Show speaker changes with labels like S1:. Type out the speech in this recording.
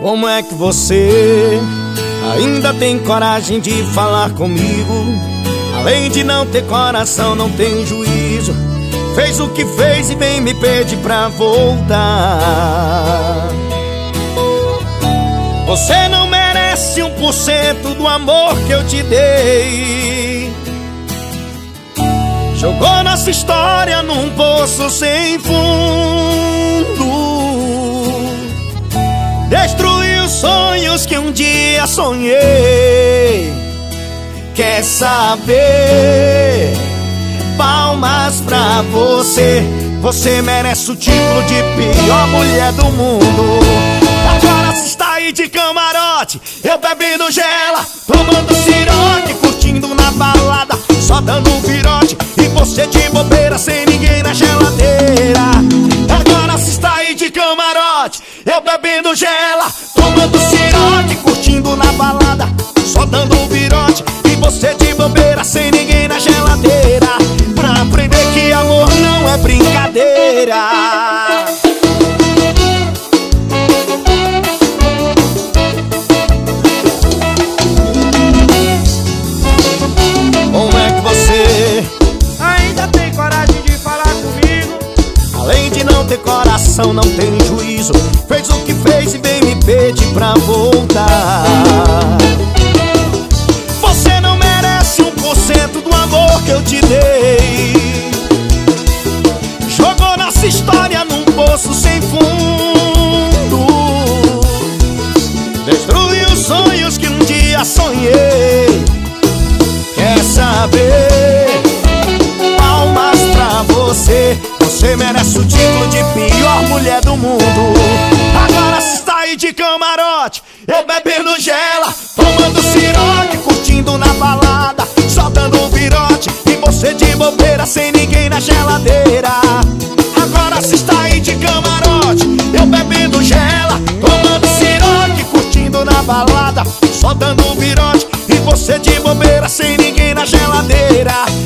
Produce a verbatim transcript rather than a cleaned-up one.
S1: Como é que você ainda tem coragem de falar comigo? Além de não ter coração, não tem juízo. Fez o que fez e vem me pedir pra voltar. Você não merece um por cento do amor que eu te dei. Jogou nossa história num poço sem fundo. Destruiu sonhos que um dia sonhei. Quer saber? Palmas pra você. Você merece o título de pior mulher do mundo. Agora se está aí de camarote, eu bebendo gela, tomando ciroque, curtindo na balada, só dando um virote, e você de bobeira sem ninguém na geladeira. Agora se está aí de camarote, eu bebendo gela, tomando ciroque, curtindo na balada, só dando um virote, e você de bobeira sem ninguém na geladeira. Pra aprender que amor não é brincadeira. Como é que você
S2: ainda tem coragem de falar comigo?
S1: Além de não ter coração, não tem juízo. Fez o que fez e vem me pedir pra voltar. Você não merece um por cento do amor que eu te dei. Jogou nossa história num poço sem fundo. Destruiu sonhos que um dia sonhei. Quer saber? Palmas pra você. Você merece o título de pior mulher do mundo. Agora se está aí de camarote, eu bebendo gela, tomando ciroque, curtindo na balada, só dando um virote, e você de bobeira sem ninguém na geladeira. Agora se está aí de camarote, eu bebendo gela, tomando ciroque, curtindo na balada, só dando um virote, e você de bobeira sem ninguém na geladeira.